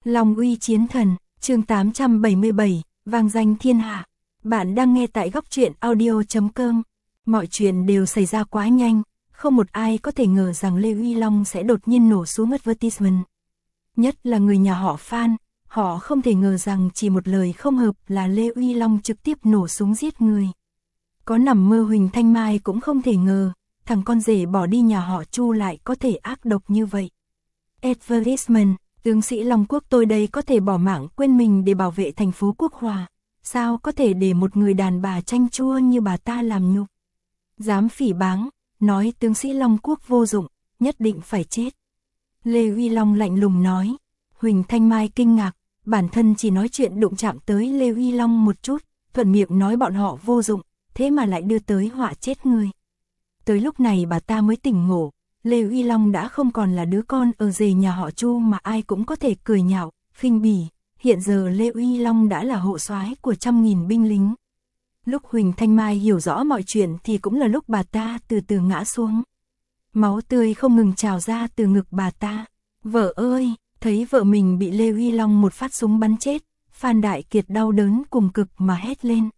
Long uy chiến thần, chương 877, vang danh thiên hạ. Bạn đang nghe tại góc truyện audio.com. Mọi chuyện đều xảy ra quá nhanh, không một ai có thể ngờ rằng Lê Uy Long sẽ đột nhiên nổ xuống advertisement. Nhất là người nhà họ Phan, họ không thể ngờ rằng chỉ một lời không hợp là Lê Uy Long trực tiếp nổ súng giết người. Có nằm mơ Huỳnh Thanh Mai cũng không thể ngờ, thằng con rể bỏ đi nhà họ Chu lại có thể ác độc như vậy. Advertisement, tướng sĩ Long Quốc tôi đây có thể bỏ mạng quên mình để bảo vệ thành phố Quốc Hòa. Sao có thể để một người đàn bà chanh chua như bà ta làm nhục? Dám phỉ báng, nói tướng sĩ Long Quốc vô dụng, nhất định phải chết. Lê Uy Long lạnh lùng nói. Huỳnh Thanh Mai kinh ngạc, bản thân chỉ nói chuyện đụng chạm tới Lê Uy Long một chút, thuận miệng nói bọn họ vô dụng, thế mà lại đưa tới họa chết người. Tới lúc này bà ta mới tỉnh ngộ, Lê Uy Long đã không còn là đứa con ở rể nhà họ Chu mà ai cũng có thể cười nhạo, khinh bỉ. Hiện giờ Lê Uy Long đã là hộ soái của 100.000 binh lính. Lúc Huỳnh Thanh Mai hiểu rõ mọi chuyện thì cũng là lúc bà ta từ từ ngã xuống. Máu tươi không ngừng trào ra từ ngực bà ta. Vợ ơi, thấy vợ mình bị Lê Uy Long một phát súng bắn chết, Phan Đại Kiệt đau đớn cùng cực mà hét lên.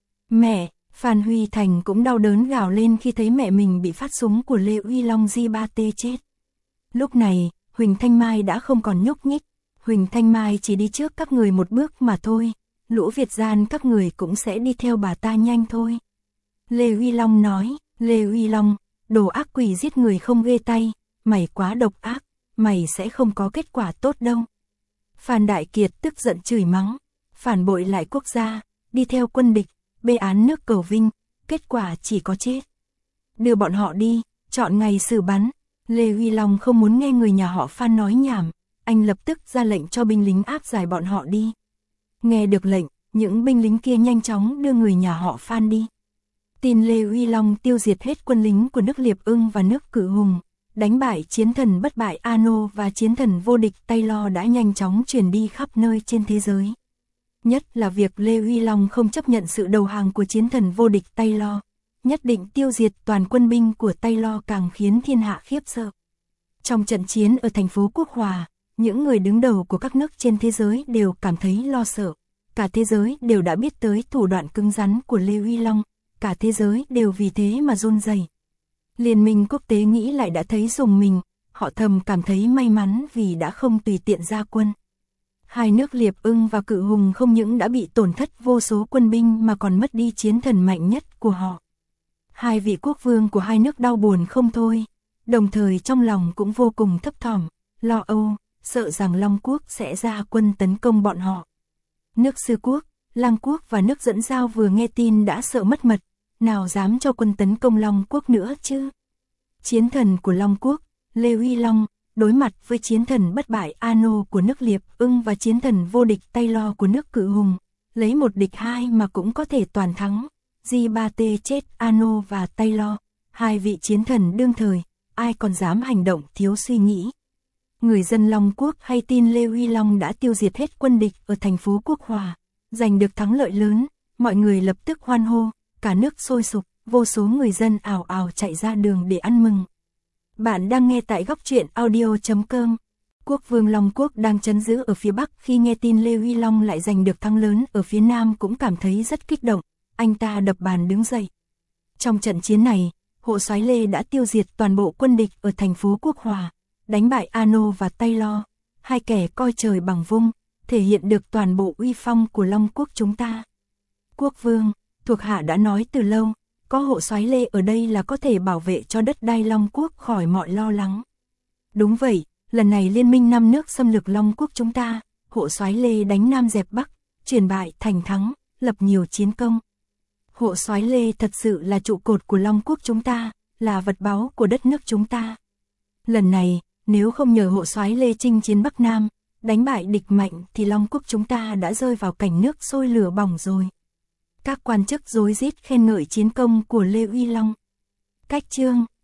Mẹ! Phan Huy Thành cũng đau đớn gào lên khi thấy mẹ mình bị phát súng của Lê Uy Long J3T chết. Lúc này, Huỳnh Thanh Mai đã không còn nhúc nhích. Huỳnh Thanh Mai chỉ đi trước các người một bước mà thôi, lũ Việt gian các người cũng sẽ đi theo bà ta nhanh thôi. Lê Uy Long nói, Lê Uy Long, đồ ác quỷ giết người không ghê tay, mày quá độc ác, mày sẽ không có kết quả tốt đâu. Phan Đại Kiệt tức giận chửi mắng, phản bội lại quốc gia, đi theo quân địch, bê án nước Cẩu Vinh, kết quả chỉ có chết. Đưa bọn họ đi, chọn ngày xử bắn. Lê Uy Long không muốn nghe người nhà họ Phan nói nhảm, anh lập tức ra lệnh cho binh lính áp giải bọn họ đi. Nghe được lệnh, những binh lính kia nhanh chóng đưa người nhà họ Phan đi. Tin Lê Uy Long tiêu diệt hết quân lính của nước Liệp Ưng và nước Cử Hùng, đánh bại chiến thần bất bại Ano và chiến thần vô địch Taylor đã nhanh chóng truyền đi khắp nơi trên thế giới. Nhất là việc Lê Uy Long không chấp nhận sự đầu hàng của chiến thần vô địch Taylor, nhất định tiêu diệt toàn quân binh của Taylor càng khiến thiên hạ khiếp sợ. Trong trận chiến ở thành phố Quốc Hòa, những người đứng đầu của các nước trên thế giới đều cảm thấy lo sợ. Cả thế giới đều đã biết tới thủ đoạn cứng rắn của Lê Uy Long, cả thế giới đều vì thế mà run rẩy. Liên minh quốc tế nghĩ lại đã thấy rùng mình, họ thầm cảm thấy may mắn vì đã không tùy tiện ra quân. Hai nước Liệp Ưng và Cự Hùng không những đã bị tổn thất vô số quân binh mà còn mất đi chiến thần mạnh nhất của họ. Hai vị quốc vương của hai nước đau buồn không thôi, đồng thời trong lòng cũng vô cùng thấp thỏm, lo âu, sợ rằng Long Quốc sẽ ra quân tấn công bọn họ. Nước Sư Quốc, Lăng Quốc và nước Dẫn Giao vừa nghe tin đã sợ mất mật, nào dám cho quân tấn công Long Quốc nữa chứ. Chiến thần của Long Quốc, Lê Uy Long, đối mặt với chiến thần bất bại Ano của nước Liệp Ưng và chiến thần vô địch Taylor của nước Cự Hùng, lấy một địch hai mà cũng có thể toàn thắng. J3T chết Ano và Taylor, hai vị chiến thần đương thời, ai còn dám hành động thiếu suy nghĩ. Người dân Long Quốc hay tin Lê Uy Long đã tiêu diệt hết quân địch ở thành phố Quốc Hòa, giành được thắng lợi lớn, mọi người lập tức hoan hô, cả nước sôi sục, vô số người dân ào ào chạy ra đường để ăn mừng. Bạn đang nghe tại góc truyện audio.com. Quốc vương Long Quốc đang trấn giữ ở phía Bắc khi nghe tin Lê Uy Long lại giành được thắng lớn ở phía Nam cũng cảm thấy rất kích động, anh ta đập bàn đứng dậy. Trong trận chiến này, hộ soái Lê đã tiêu diệt toàn bộ quân địch ở thành phố Quốc Hòa, đánh bại Ano và Taylor, hai kẻ coi trời bằng vung, thể hiện được toàn bộ uy phong của Long Quốc chúng ta. Quốc vương, thuộc hạ đã nói từ lâu, có hộ soái Lê ở đây là có thể bảo vệ cho đất đai Long Quốc khỏi mọi lo lắng. Đúng vậy, lần này liên minh 5 nước xâm lược Long Quốc chúng ta, hộ soái Lê đánh Nam dẹp Bắc, chuyển bại thành thắng, lập nhiều chiến công. Hộ soái Lê thật sự là trụ cột của Long Quốc chúng ta, là vật báu của đất nước chúng ta. Lần này, nếu không nhờ hộ soái Lê chinh chiến Bắc Nam, đánh bại địch mạnh thì Long Quốc chúng ta đã rơi vào cảnh nước sôi lửa bỏng rồi. Các quan chức rối rít khen ngợi chiến công của Lê Uy Long. Cách chương